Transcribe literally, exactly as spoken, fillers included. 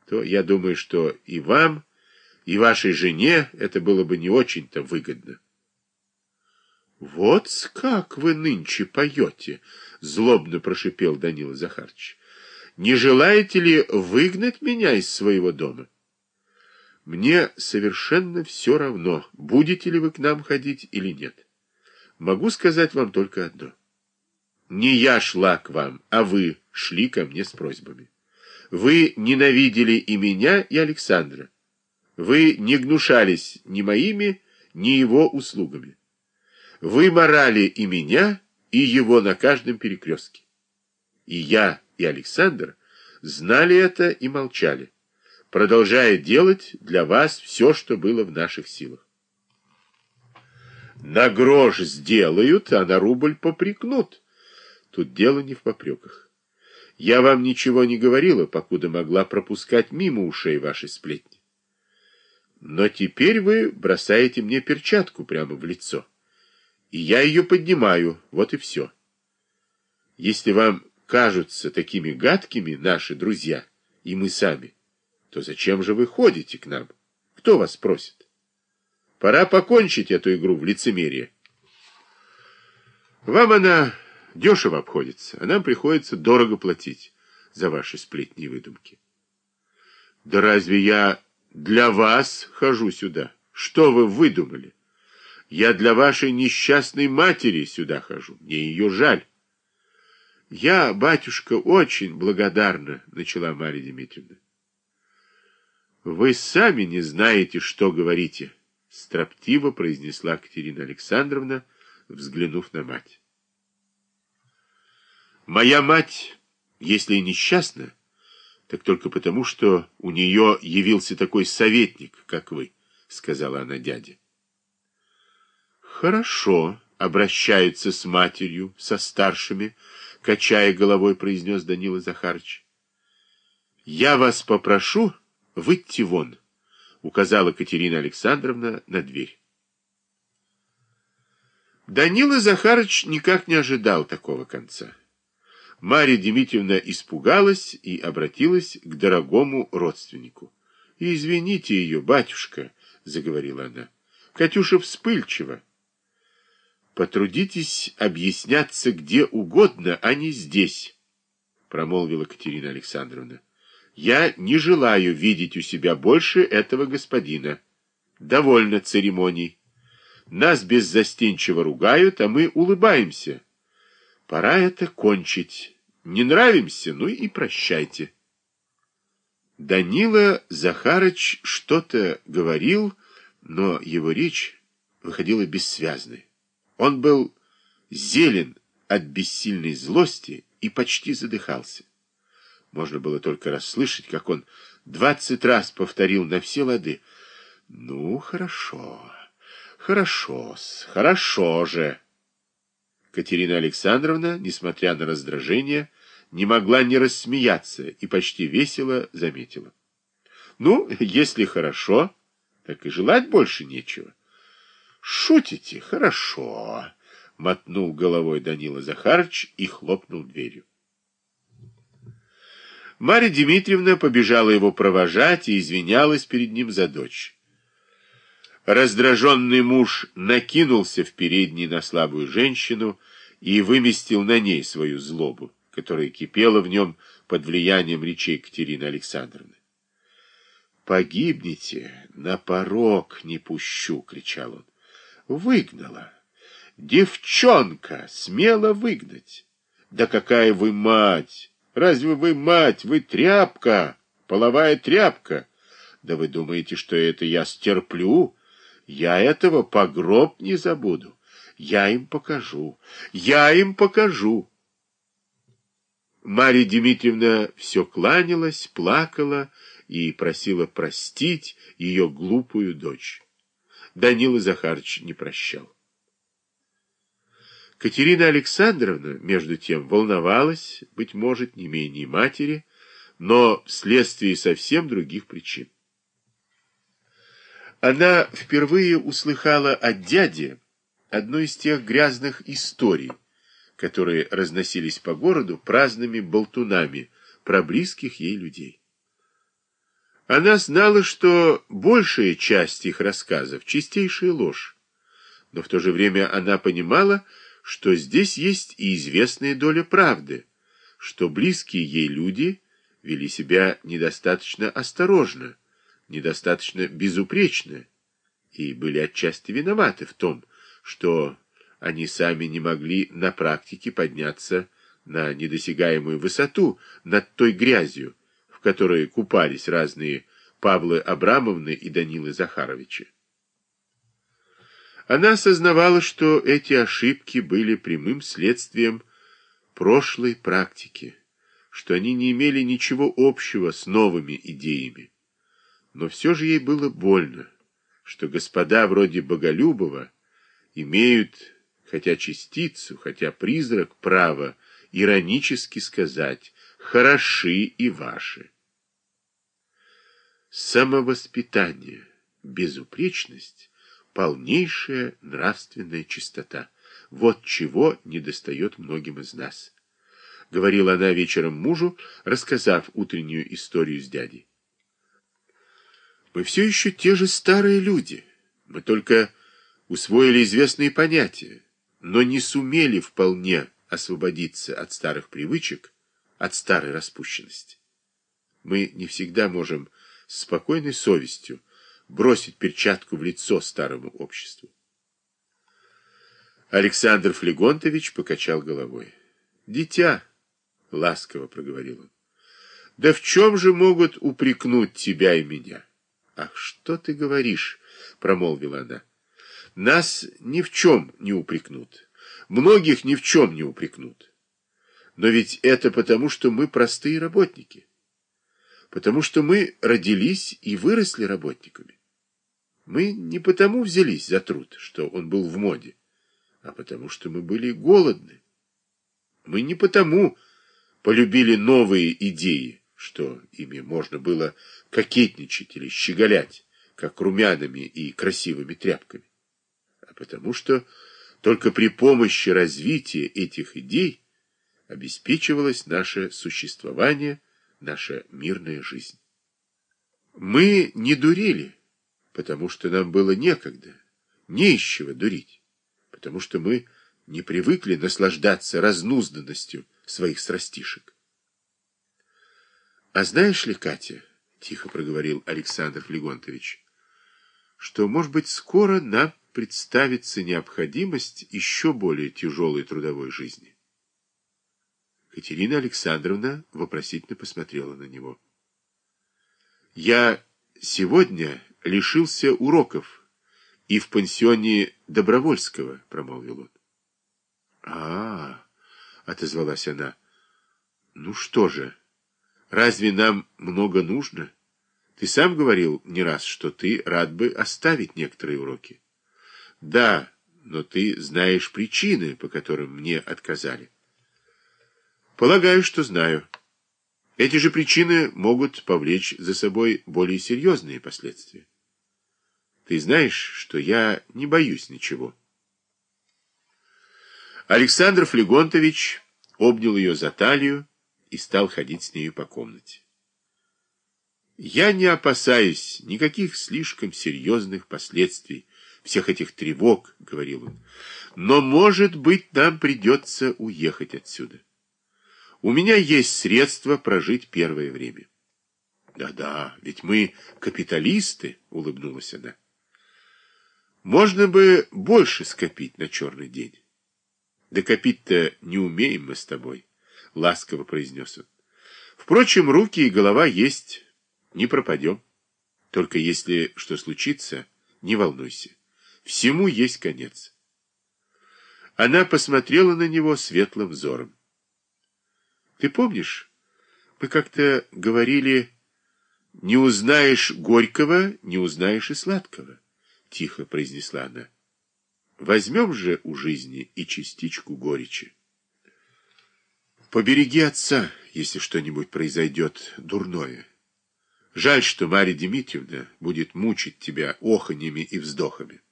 то я думаю, что и вам, и вашей жене это было бы не очень-то выгодно. Вот как вы нынче поете, злобно прошипел Данила Захарыч. Не желаете ли выгнать меня из своего дома? Мне совершенно все равно, будете ли вы к нам ходить или нет. Могу сказать вам только одно. Не я шла к вам, а вы шли ко мне с просьбами. Вы ненавидели и меня, и Александра. Вы не гнушались ни моими, ни его услугами. Вы морали и меня, и его на каждом перекрестке. И я, и Александр знали это и молчали, продолжая делать для вас все, что было в наших силах. На грош сделают, а на рубль попрекнут. Тут дело не в попреках. Я вам ничего не говорила, покуда могла пропускать мимо ушей ваши сплетни. Но теперь вы бросаете мне перчатку прямо в лицо. И я ее поднимаю, вот и все. Если вам кажутся такими гадкими наши друзья, и мы сами, то зачем же вы ходите к нам? Кто вас просит? Пора покончить эту игру в лицемерие. Вам она дешево обходится, а нам приходится дорого платить за ваши сплетни и выдумки. Да разве я для вас хожу сюда? Что вы выдумали? Я для вашей несчастной матери сюда хожу. Мне ее жаль. Я, батюшка, очень благодарна, начала Марья Дмитриевна. Вы сами не знаете, что говорите, строптиво произнесла Катерина Александровна, взглянув на мать. Моя мать, если и несчастна, так только потому, что у нее явился такой советник, как вы, сказала она дяде. Хорошо, обращаются с матерью, со старшими, качая головой, произнес Данила Захарыч. Я вас попрошу выйти вон, указала Катерина Александровна на дверь. Данила Захарыч никак не ожидал такого конца. Марья Дмитриевна испугалась и обратилась к дорогому родственнику. — Извините ее, батюшка, — заговорила она. — Катюша вспыльчива. — Потрудитесь объясняться где угодно, а не здесь, — промолвила Катерина Александровна. — Я не желаю видеть у себя больше этого господина. Довольно церемоний. Нас беззастенчиво ругают, а мы улыбаемся. Пора это кончить. Не нравимся, ну и прощайте. Данила Захарыч что-то говорил, но его речь выходила бессвязной. Он был зелен от бессильной злости и почти задыхался. Можно было только расслышать, как он двадцать раз повторил на все лады: «Ну, хорошо, хорошо-с, хорошо же». Катерина Александровна, несмотря на раздражение, не могла не рассмеяться и почти весело заметила: «Ну, если хорошо, так и желать больше нечего». «Шутите? Хорошо», — мотнул головой Данила Захарыч и хлопнул дверью. Марья Дмитриевна побежала его провожать и извинялась перед ним за дочь. Раздраженный муж накинулся в передней на слабую женщину и выместил на ней свою злобу, которая кипела в нем под влиянием речей Катерины Александровны. «Погибнете, на порог не пущу!» — кричал он. «Выгнала! Девчонка! Смело выгнать! Да какая вы мать! Разве вы мать? Вы тряпка! Половая тряпка! Да вы думаете, что это я стерплю? Я этого по гроб не забуду! Я им покажу! Я им покажу!» Марья Дмитриевна все кланялась, плакала и просила простить ее глупую дочь. Данила Захарыч не прощал. Катерина Александровна, между тем, волновалась, быть может, не менее матери, но вследствие совсем других причин. Она впервые услыхала от дяди одну из тех грязных историй, которые разносились по городу праздными болтунами про близких ей людей. Она знала, что большая часть их рассказов — чистейшая ложь, но в то же время она понимала, что здесь есть и известная доля правды, что близкие ей люди вели себя недостаточно осторожно, недостаточно безупречно и были отчасти виноваты в том, что они сами не могли на практике подняться на недосягаемую высоту над той грязью, в которой купались разные Павлы Абрамовны и Данилы Захаровичи. Она осознавала, что эти ошибки были прямым следствием прошлой практики, что они не имели ничего общего с новыми идеями. Но все же ей было больно, что господа вроде Боголюбова имеют, хотя частицу, хотя призрак права, иронически сказать «хороши и ваши». Самовоспитание, безупречность, полнейшая нравственная чистота. Вот чего недостает многим из нас, — говорила она вечером мужу, рассказав утреннюю историю с дядей. Мы все еще те же старые люди. Мы только усвоили известные понятия, но не сумели вполне освободиться от старых привычек, от старой распущенности. Мы не всегда можем с спокойной совестью бросить перчатку в лицо старому обществу. Александр Флегонтович покачал головой. «Дитя», — ласково проговорил он, — «да в чем же могут упрекнуть тебя и меня?» «Ах, что ты говоришь?» — промолвила она. «Нас ни в чем не упрекнут. Многих ни в чем не упрекнут. Но ведь это потому, что мы простые работники. Потому что мы родились и выросли работниками. Мы не потому взялись за труд, что он был в моде, а потому что мы были голодны. Мы не потому полюбили новые идеи, что ими можно было кокетничать или щеголять, как румянами и красивыми тряпками, а потому что только при помощи развития этих идей обеспечивалось наше существование, наша мирная жизнь. Мы не дурили, потому что нам было некогда, не из чего дурить, потому что мы не привыкли наслаждаться разнузданностью своих страстишек. А знаешь ли, Катя, — тихо проговорил Александр Флегонтович, — что, может быть, скоро нам представится необходимость еще более тяжелой трудовой жизни? Катерина Александровна вопросительно посмотрела на него. Я сегодня лишился уроков и в пансионе Добровольского, — промолвил он. А, — отозвалась она, — ну что же, разве нам много нужно? Ты сам говорил не раз, что ты рад бы оставить некоторые уроки. Да, но ты знаешь причины, по которым мне отказали. Полагаю, что знаю. Эти же причины могут повлечь за собой более серьезные последствия. Ты знаешь, что я не боюсь ничего. Александр Флегонтович обнял ее за талию и стал ходить с нею по комнате. Я не опасаюсь никаких слишком серьезных последствий всех этих тревог, — говорил он, — но, может быть, нам придется уехать отсюда. У меня есть средства прожить первое время. Да-да, ведь мы капиталисты, — улыбнулась она. Можно бы больше скопить на черный день. Да копить-то не умеем мы с тобой, — ласково произнес он. Впрочем, руки и голова есть, не пропадем. Только если что случится, не волнуйся. Всему есть конец. Она посмотрела на него светлым взором. Ты помнишь, мы как-то говорили, не узнаешь горького, не узнаешь и сладкого, — тихо произнесла она. Возьмем же у жизни и частичку горечи. Побереги отца, если что-нибудь произойдет дурное. Жаль, что Марья Дмитриевна будет мучить тебя оханьями и вздохами.